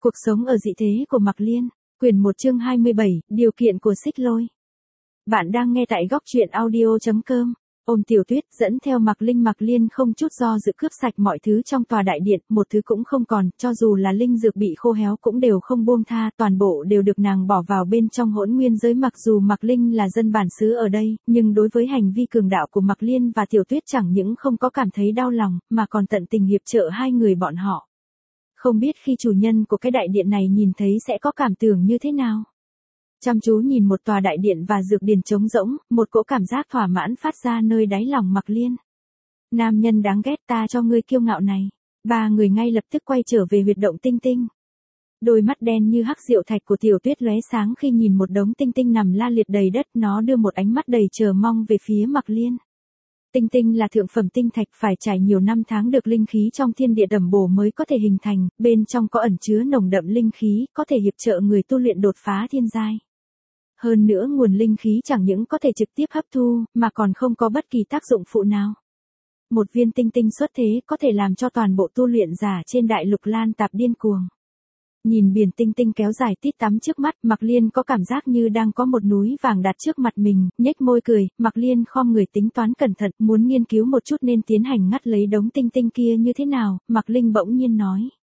Cuộc sống ở dị thế của Mạc Liên, quyển 1 chương 27, điều kiện của Xích Lôi. Bạn đang nghe tại góc truyện audio.com. Ôm Tiểu Tuyết dẫn theo Mạc Liên không chút do dự cướp sạch mọi thứ trong tòa đại điện, một thứ cũng không còn, cho dù là linh dược bị khô héo cũng đều không buông tha, toàn bộ đều được nàng bỏ vào bên trong hỗn nguyên giới. Mặc dù Mạc Linh là dân bản xứ ở đây, nhưng đối với hành vi cường đạo của Mạc Liên và Tiểu Tuyết chẳng những không có cảm thấy đau lòng, mà còn tận tình hiệp trợ hai người bọn họ. Không biết khi chủ nhân của cái đại điện này nhìn thấy sẽ có cảm tưởng như thế nào. Chăm chú nhìn một tòa đại điện và dược điền trống rỗng, một cỗ cảm giác thỏa mãn phát ra nơi đáy lòng Mạc Liên. Nam nhân đáng ghét, ta cho ngươi kiêu ngạo này. Ba người ngay lập tức quay trở về huyệt động tinh tinh. Đôi mắt đen như hắc diệu thạch của Tiểu Tuyết lóe sáng khi nhìn một đống tinh tinh nằm la liệt đầy đất, nó đưa một ánh mắt đầy chờ mong về phía Mạc Liên. Tinh tinh là thượng phẩm tinh thạch, phải trải nhiều năm tháng được linh khí trong thiên địa tẩm bổ mới có thể hình thành, bên trong có ẩn chứa nồng đậm linh khí, có thể hiệp trợ người tu luyện đột phá thiên giai. Hơn nữa nguồn linh khí chẳng những có thể trực tiếp hấp thu, mà còn không có bất kỳ tác dụng phụ nào. Một viên tinh tinh xuất thế có thể làm cho toàn bộ tu luyện giả trên đại lục lan tạp điên cuồng. Nhìn biển tinh tinh kéo dài tít tắm trước mắt, Mạc Liên có cảm giác như đang có một núi vàng đặt trước mặt mình, nhếch môi cười, Mạc Liên khom người tính toán cẩn thận, muốn nghiên cứu một chút nên tiến hành ngắt lấy đống tinh tinh kia như thế nào. Mạc Linh bỗng nhiên nói.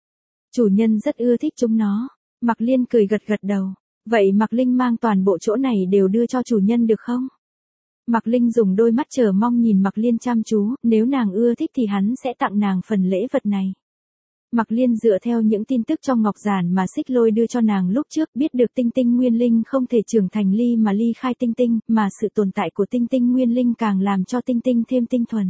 Chủ nhân rất ưa thích chúng nó. Mạc Liên cười gật gật đầu. Vậy Mạc Linh mang toàn bộ chỗ này đều đưa cho chủ nhân được không? Mạc Linh dùng đôi mắt chờ mong nhìn Mạc Liên chăm chú, nếu nàng ưa thích thì hắn sẽ tặng nàng phần lễ vật này. Mạc Liên dựa theo những tin tức trong ngọc giản mà Xích Lôi đưa cho nàng lúc trước, biết được tinh tinh nguyên linh không thể trưởng thành ly mà ly khai tinh tinh, mà sự tồn tại của tinh tinh nguyên linh càng làm cho tinh tinh thêm tinh thuần.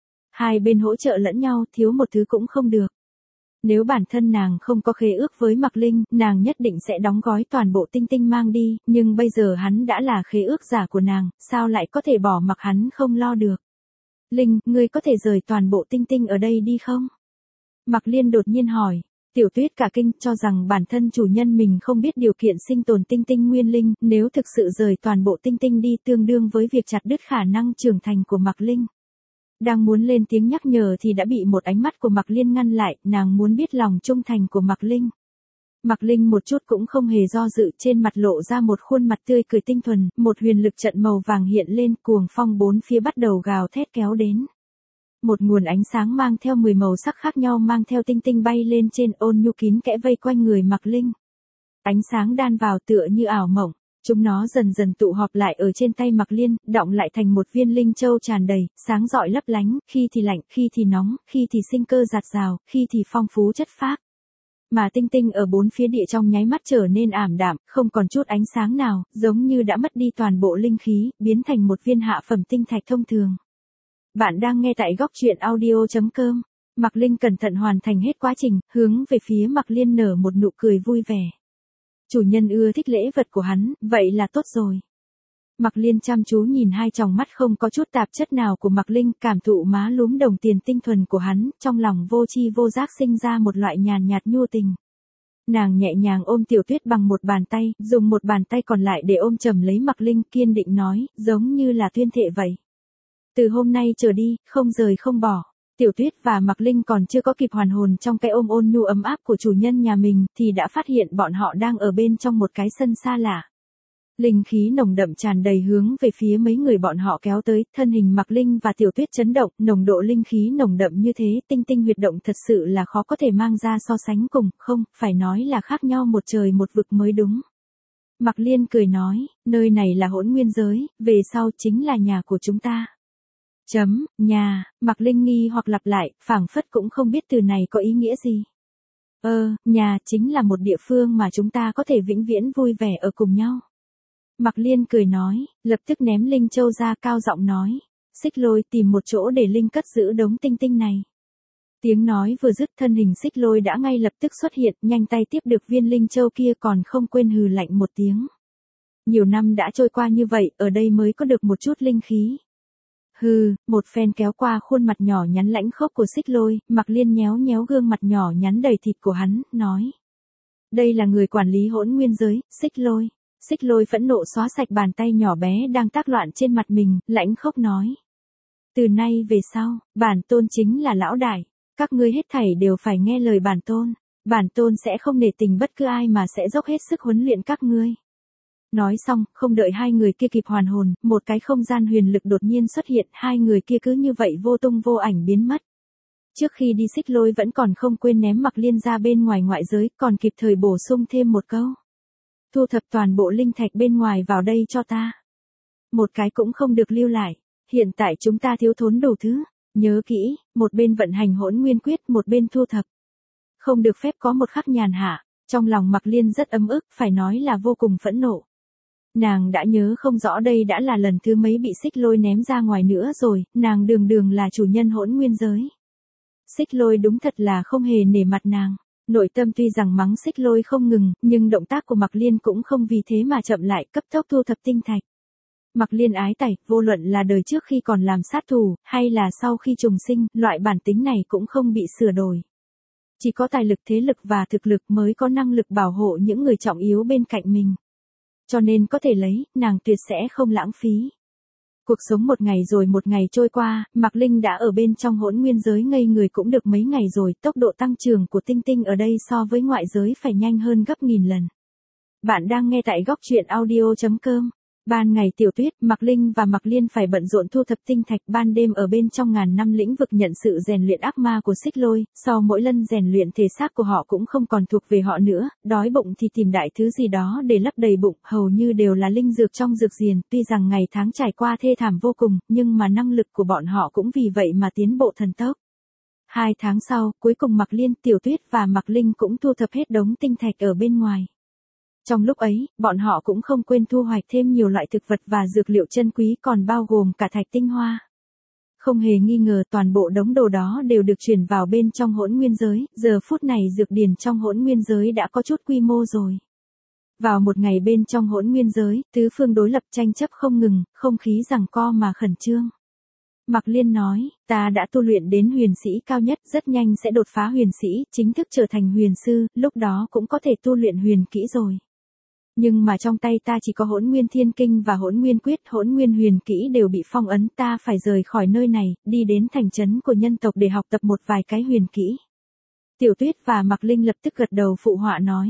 Hai bên hỗ trợ lẫn nhau, thiếu một thứ cũng không được. Nếu bản thân nàng không có khế ước với Mạc Linh, nàng nhất định sẽ đóng gói toàn bộ tinh tinh mang đi, nhưng bây giờ hắn đã là khế ước giả của nàng, sao lại có thể bỏ mặc hắn không lo được. Linh, ngươi có thể rời toàn bộ tinh tinh ở đây đi không? Mạc Liên đột nhiên hỏi. Tiểu Tuyết cả kinh, cho rằng bản thân chủ nhân mình không biết điều kiện sinh tồn tinh tinh nguyên linh, nếu thực sự rời toàn bộ tinh tinh đi tương đương với việc chặt đứt khả năng trưởng thành của Mạc Linh. Đang muốn lên tiếng nhắc nhở thì đã bị một ánh mắt của Mạc Liên ngăn lại, nàng muốn biết lòng trung thành của Mạc Linh. Mạc Linh một chút cũng không hề do dự, trên mặt lộ ra một khuôn mặt tươi cười tinh thuần, một huyền lực trận màu vàng hiện lên, cuồng phong bốn phía bắt đầu gào thét kéo đến. Một nguồn ánh sáng mang theo 10 màu sắc khác nhau mang theo tinh tinh bay lên trên, ôn nhu kín kẽ vây quanh người Mạc Linh. Ánh sáng đan vào tựa như ảo mộng, chúng nó dần dần tụ họp lại ở trên tay Mạc Liên, đọng lại thành một viên linh châu tràn đầy, sáng rọi lấp lánh, khi thì lạnh, khi thì nóng, khi thì sinh cơ dạt dào, khi thì phong phú chất phác. Mà tinh tinh ở bốn phía địa trong nháy mắt trở nên ảm đạm, không còn chút ánh sáng nào, giống như đã mất đi toàn bộ linh khí, biến thành một viên hạ phẩm tinh thạch thông thường. Bạn đang nghe tại góc truyện audio.com. Mạc Linh cẩn thận hoàn thành hết quá trình, hướng về phía Mạc Liên nở một nụ cười vui vẻ. Chủ nhân ưa thích lễ vật của hắn, vậy là tốt rồi. Mạc Liên chăm chú nhìn hai tròng mắt không có chút tạp chất nào của Mạc Linh, cảm thụ má lúm đồng tiền tinh thuần của hắn, trong lòng vô tri vô giác sinh ra một loại nhàn nhạt nhu tình. Nàng nhẹ nhàng ôm Tiểu Tuyết bằng một bàn tay, dùng một bàn tay còn lại để ôm chầm lấy Mạc Linh, kiên định nói, giống như là tuyên thệ vậy. Từ hôm nay trở đi, không rời không bỏ. Tiểu Tuyết và Mạc Linh còn chưa có kịp hoàn hồn trong cái ôm ôn nhu ấm áp của chủ nhân nhà mình, thì đã phát hiện bọn họ đang ở bên trong một cái sân xa lạ. Linh khí nồng đậm tràn đầy hướng về phía mấy người bọn họ kéo tới, thân hình Mạc Linh và Tiểu Tuyết chấn động, nồng độ linh khí nồng đậm như thế, tinh tinh huyệt động thật sự là khó có thể mang ra so sánh cùng, không, phải nói là khác nhau một trời một vực mới đúng. Mạc Liên cười nói, nơi này là hỗn nguyên giới, về sau chính là nhà của chúng ta. Nhà, Mạc Linh nghi hoặc lặp lại, phảng phất cũng không biết từ này có ý nghĩa gì. Nhà chính là một địa phương mà chúng ta có thể vĩnh viễn vui vẻ ở cùng nhau. Mạc Liên cười nói, lập tức ném linh châu ra, cao giọng nói. Xích Lôi, tìm một chỗ để Linh cất giữ đống tinh tinh này. Tiếng nói vừa dứt, thân hình Xích Lôi đã ngay lập tức xuất hiện, nhanh tay tiếp được viên linh châu kia, còn không quên hừ lạnh một tiếng. Nhiều năm đã trôi qua như vậy, ở đây mới có được một chút linh khí. Hừ, một phen kéo qua khuôn mặt nhỏ nhắn lãnh khốc của Xích Lôi, Mạc Liên nhéo nhéo gương mặt nhỏ nhắn đầy thịt của hắn, nói. Đây là người quản lý hỗn nguyên giới, Xích Lôi. Xích Lôi phẫn nộ xóa sạch bàn tay nhỏ bé đang tác loạn trên mặt mình, lãnh khốc nói. Từ nay về sau, bản tôn chính là lão đại, các ngươi hết thảy đều phải nghe lời bản tôn. Bản tôn sẽ không nể tình bất cứ ai mà sẽ dốc hết sức huấn luyện các ngươi. Nói xong, không đợi hai người kia kịp hoàn hồn, một cái không gian huyền lực đột nhiên xuất hiện, hai người kia cứ như vậy vô tung vô ảnh biến mất. Trước khi đi Xích Lôi vẫn còn không quên ném Mặc Liên ra bên ngoài ngoại giới, còn kịp thời bổ sung thêm một câu. Thu thập toàn bộ linh thạch bên ngoài vào đây cho ta. Một cái cũng không được lưu lại. Hiện tại chúng ta thiếu thốn đủ thứ. Nhớ kỹ, một bên vận hành Hỗn Nguyên Quyết, một bên thu thập. Không được phép có một khắc nhàn hạ. Trong lòng Mặc Liên rất ấm ức, phải nói là vô cùng phẫn nộ. Nàng đã nhớ không rõ đây đã là lần thứ mấy bị Xích Lôi ném ra ngoài nữa rồi, nàng đường đường là chủ nhân Hỗn Nguyên giới. Xích Lôi đúng thật là không hề nể mặt nàng. Nội tâm tuy rằng mắng Xích Lôi không ngừng, nhưng động tác của Mặc Liên cũng không vì thế mà chậm lại, cấp tốc thu thập tinh thạch. Mặc Liên ái tẩy, vô luận là đời trước khi còn làm sát thủ, hay là sau khi trùng sinh, loại bản tính này cũng không bị sửa đổi. Chỉ có tài lực, thế lực và thực lực mới có năng lực bảo hộ những người trọng yếu bên cạnh mình. Cho nên có thể lấy, nàng tuyệt sẽ không lãng phí. Cuộc sống một ngày rồi một ngày trôi qua, Mạc Linh đã ở bên trong Hỗn Nguyên giới ngây người cũng được mấy ngày rồi, tốc độ tăng trưởng của tinh tinh ở đây so với ngoại giới phải nhanh hơn gấp 1000 lần. Bạn đang nghe tại góc truyện audio.com. Ban ngày Tiểu Tuyết, Mạc Linh và Mạc Liên phải bận rộn thu thập tinh thạch, ban đêm ở bên trong ngàn năm lĩnh vực nhận sự rèn luyện ác ma của Xích Lôi, sau mỗi lần rèn luyện thể xác của họ cũng không còn thuộc về họ nữa, đói bụng thì tìm đại thứ gì đó để lấp đầy bụng, hầu như đều là linh dược trong dược diền, tuy rằng ngày tháng trải qua thê thảm vô cùng, nhưng mà năng lực của bọn họ cũng vì vậy mà tiến bộ thần tốc. 2 tháng sau, cuối cùng Mạc Liên, Tiểu Tuyết và Mạc Linh cũng thu thập hết đống tinh thạch ở bên ngoài. Trong lúc ấy, bọn họ cũng không quên thu hoạch thêm nhiều loại thực vật và dược liệu chân quý còn bao gồm cả thạch tinh hoa. Không hề nghi ngờ toàn bộ đống đồ đó đều được chuyển vào bên trong Hỗn Nguyên giới, giờ phút này dược điền trong Hỗn Nguyên giới đã có chút quy mô rồi. Vào một ngày bên trong Hỗn Nguyên giới, tứ phương đối lập tranh chấp không ngừng, không khí giằng co mà khẩn trương. Mạc Liên nói, ta đã tu luyện đến huyền sĩ cao nhất, rất nhanh sẽ đột phá huyền sĩ, chính thức trở thành huyền sư, lúc đó cũng có thể tu luyện huyền kỹ rồi. Nhưng mà trong tay ta chỉ có Hỗn Nguyên Thiên Kinh và Hỗn Nguyên Quyết, Hỗn Nguyên Huyền Kỹ đều bị phong ấn, ta phải rời khỏi nơi này, đi đến thành trấn của nhân tộc để học tập một vài cái huyền kỹ. Tiểu Tuyết và Mạc Linh lập tức gật đầu phụ họa nói.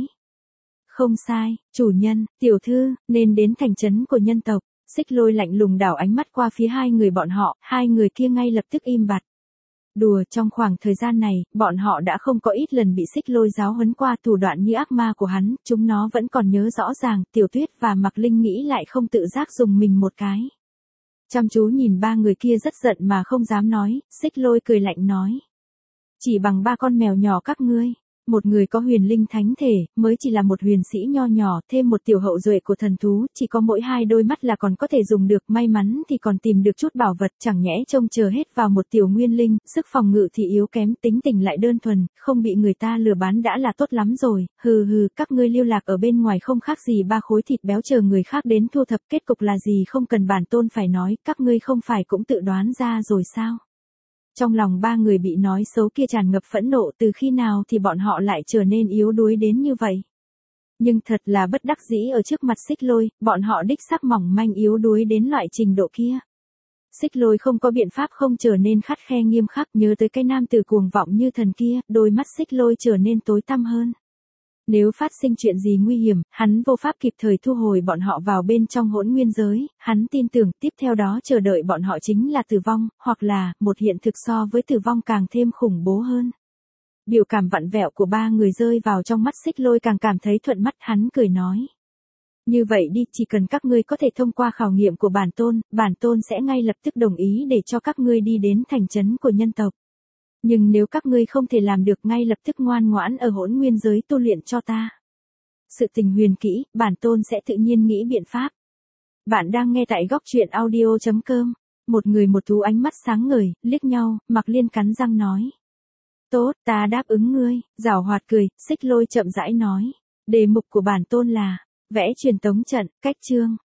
Không sai, chủ nhân, tiểu thư, nên đến thành trấn của nhân tộc. Xích Lôi lạnh lùng đảo ánh mắt qua phía hai người bọn họ, hai người kia ngay lập tức im bặt. Đùa, trong khoảng thời gian này, bọn họ đã không có ít lần bị Xích Lôi giáo huấn qua thủ đoạn như ác ma của hắn, chúng nó vẫn còn nhớ rõ ràng, Tiểu Tuyết và Mạc Linh nghĩ lại không tự giác dùng mình một cái. Chăm chú nhìn ba người kia rất giận mà không dám nói, Xích Lôi cười lạnh nói. Chỉ bằng 3 con mèo nhỏ các ngươi. Một người có huyền linh thánh thể, mới chỉ là một huyền sĩ nho nhỏ, thêm một tiểu hậu duệ của thần thú, chỉ có mỗi 2 đôi mắt là còn có thể dùng được, may mắn thì còn tìm được chút bảo vật, chẳng nhẽ trông chờ hết vào một tiểu nguyên linh, sức phòng ngự thì yếu kém, tính tình lại đơn thuần, không bị người ta lừa bán đã là tốt lắm rồi, hừ hừ, các ngươi lưu lạc ở bên ngoài không khác gì 3 khối thịt béo chờ người khác đến thu thập, kết cục là gì không cần bản tôn phải nói, các ngươi không phải cũng tự đoán ra rồi sao? Trong lòng 3 người bị nói xấu kia tràn ngập phẫn nộ, từ khi nào thì bọn họ lại trở nên yếu đuối đến như vậy. Nhưng thật là bất đắc dĩ ở trước mặt Xích Lôi, bọn họ đích xác mỏng manh yếu đuối đến loại trình độ kia. Xích Lôi không có biện pháp không trở nên khắt khe nghiêm khắc, nhớ tới cái nam tử cuồng vọng như thần kia, đôi mắt Xích Lôi trở nên tối tăm hơn. Nếu phát sinh chuyện gì nguy hiểm, hắn vô pháp kịp thời thu hồi bọn họ vào bên trong Hỗn Nguyên giới, hắn tin tưởng tiếp theo đó chờ đợi bọn họ chính là tử vong, hoặc là, một hiện thực so với tử vong càng thêm khủng bố hơn. Biểu cảm vặn vẹo của 3 người rơi vào trong mắt Xích Lôi càng cảm thấy thuận mắt, hắn cười nói. Như vậy đi, chỉ cần các ngươi có thể thông qua khảo nghiệm của bản tôn sẽ ngay lập tức đồng ý để cho các ngươi đi đến thành trấn của nhân tộc. Nhưng nếu các ngươi không thể làm được ngay lập tức ngoan ngoãn ở Hỗn Nguyên giới tu luyện cho ta. Sự tình huyền kỹ, bản tôn sẽ tự nhiên nghĩ biện pháp. Bạn đang nghe tại góc truyện audio.com. Một người một thú ánh mắt sáng ngời, liếc nhau, Mạc Liên cắn răng nói. Tốt, ta đáp ứng ngươi, giảo hoạt cười, Xích Lôi chậm rãi nói. Đề mục của bản tôn là, vẽ truyền tống trận, cách chương.